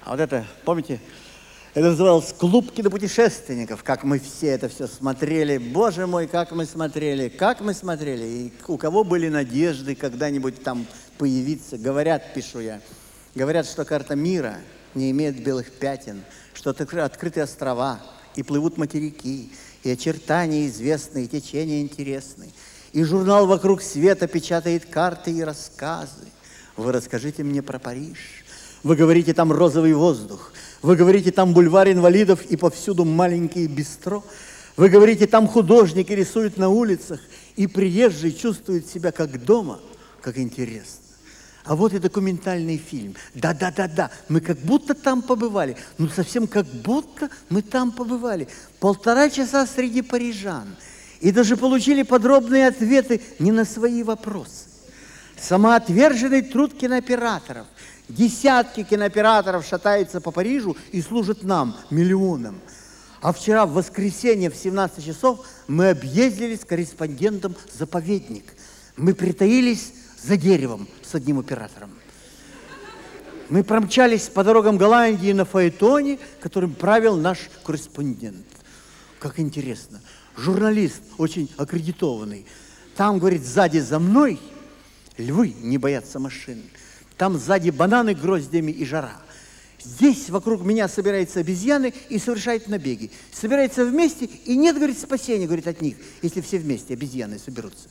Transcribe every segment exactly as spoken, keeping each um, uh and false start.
А вот это, помните, это называлось «Клуб кинопутешественников», как мы все это все смотрели. Боже мой, как мы смотрели, как мы смотрели. И у кого были надежды когда-нибудь там появиться. Говорят, пишу я, говорят, что карта мира не имеет белых пятен, что открыты острова, и плывут материки, и очертания известны, и течения интересны. И журнал «Вокруг света» печатает карты и рассказы. Вы расскажите мне про Париж. Вы говорите, там розовый воздух. Вы говорите, там бульвар инвалидов и повсюду маленькие бистро. Вы говорите, там художники рисуют на улицах, и приезжий чувствует себя как дома. Как интересно. А вот и документальный фильм. Да-да-да-да, мы как будто там побывали. Ну, совсем как будто мы там побывали. Полтора часа среди парижан. И даже получили подробные ответы не на свои вопросы. Самоотверженный труд кинооператоров. Десятки кинооператоров шатаются по Парижу и служат нам, миллионам. А вчера в воскресенье в семнадцать часов мы объездили с корреспондентом заповедник. Мы притаились за деревом с одним оператором. Мы промчались по дорогам Голландии на фаэтоне, которым правил наш корреспондент. Как интересно. Журналист, очень аккредитованный. Там, говорит, сзади за мной львы не боятся машин. Там сзади бананы гроздями и жара. Здесь вокруг меня собираются обезьяны и совершают набеги. Собираются вместе, и нет, говорит, спасения, говорит, от них, если все вместе обезьяны соберутся.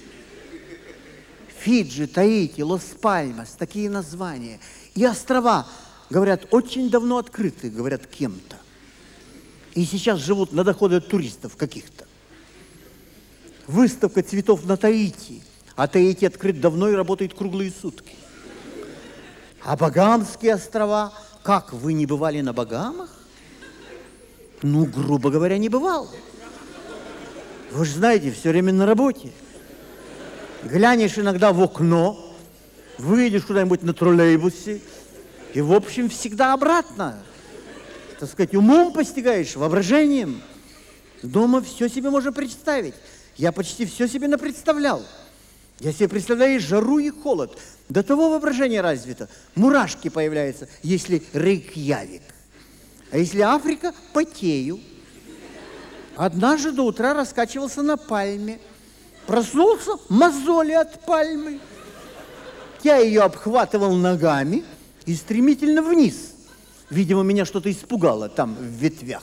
Фиджи, Таити, Лос-Пальмас, такие названия. И острова, говорят, очень давно открыты, говорят, кем-то. И сейчас живут на доходы от туристов каких-то. Выставка цветов на Таити. А Таити открыт давно и работает круглые сутки. А Багамские острова? Как, вы не бывали на Багамах? Ну, грубо говоря, не бывал. Вы же знаете, все время на работе. Глянешь иногда в окно, выйдешь куда-нибудь на троллейбусе, и, в общем, всегда обратно. Так сказать, умом постигаешь, воображением. Дома все себе можно представить. Я почти все себе напредставлял. Я себе представляю и жару, и холод. До того воображение развито. Мурашки появляются, если Рейкьявик. А если Африка, потею. Однажды до утра раскачивался на пальме. Проснулся, мозоли от пальмы. Я ее обхватывал ногами и стремительно вниз. Видимо, меня что-то испугало там в ветвях.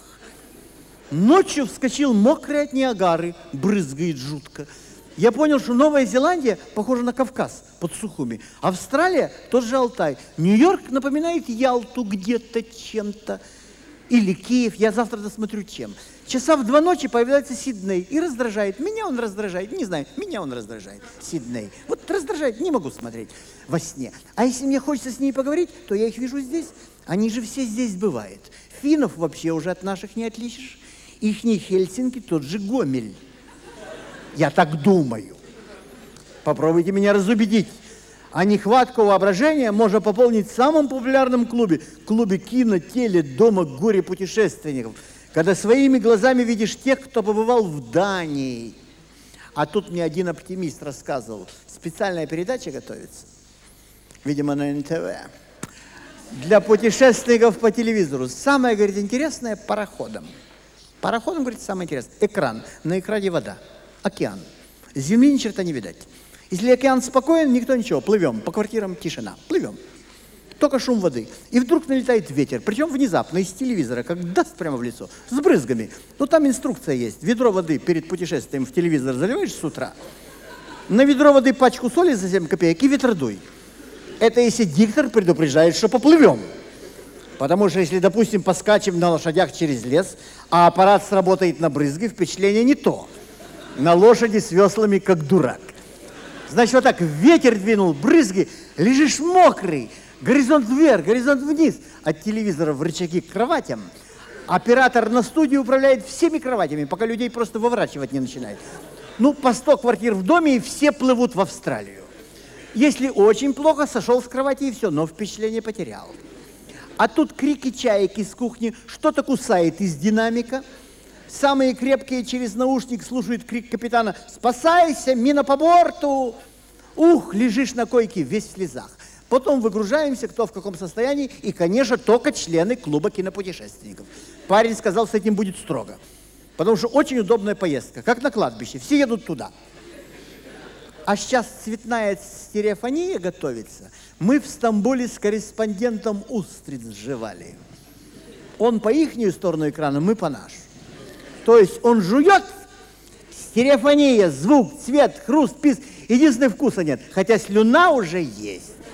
Ночью вскочил мокрый от Ниагары, брызгает жутко. Я понял, что Новая Зеландия похожа на Кавказ под Сухуми. Австралия тот же Алтай. Нью-Йорк напоминает Ялту где-то чем-то. Или Киев. Я завтра досмотрю чем. Часа в два ночи появляется Сидней и раздражает. Меня он раздражает. Не знаю, меня он раздражает. Сидней. Вот раздражает, не могу смотреть во сне. А если мне хочется с ней поговорить, то я их вижу здесь. Они же все здесь бывают. Финнов вообще уже от наших не отличишь. Ихний Хельсинки тот же Гомель. Я так думаю. Попробуйте меня разубедить. А нехватку воображения можно пополнить в самом популярном клубе. Клубе кино, теле, дома, горе путешественников. Когда своими глазами видишь тех, кто побывал в Дании. А тут мне один оптимист рассказывал. Специальная передача готовится. Видимо, на эн тэ вэ. Для путешественников по телевизору. Самое, говорит, интересное – пароходом. Пароходом, говорит, самое интересное. Экран. На экране вода. Океан. Земли ни черта не видать. Если океан спокоен, никто ничего. Плывем. По квартирам тишина. Плывем. Только шум воды. И вдруг налетает ветер. Причем внезапно из телевизора, как даст прямо в лицо. С брызгами. Ну, там инструкция есть. Ведро воды перед путешествием в телевизор заливаешь с утра. На ведро воды пачку соли за семь копеек и ветродуй. Это если диктор предупреждает, что поплывем. Потому что если, допустим, поскачем на лошадях через лес, а аппарат сработает на брызги, впечатление не то. На лошади с веслами, как дурак. Значит, вот так ветер двинул, брызги, лежишь мокрый, горизонт вверх, горизонт вниз. От телевизора в рычаги к кроватям. Оператор на студии управляет всеми кроватями, пока людей просто выворачивать не начинает. Ну, по сто квартир в доме, и все плывут в Австралию. Если очень плохо, сошел с кровати и все, но впечатление потерял. А тут крики чаек из кухни, что-то кусает из динамика. Самые крепкие через наушник слушают крик капитана: «Спасайся, мина по борту!» Ух, лежишь на койке весь в слезах. Потом выгружаемся, кто в каком состоянии, и, конечно, только члены клуба кинопутешественников. Парень сказал, с этим будет строго, потому что очень удобная поездка, как на кладбище, все едут туда. А сейчас цветная стереофония готовится. Мы в Стамбуле с корреспондентом устриц сживали. Он по ихнюю сторону экрана, мы по нашу. То есть он жует, стереофония, звук, цвет, хруст, писк. Единственного вкуса нет, хотя слюна уже есть.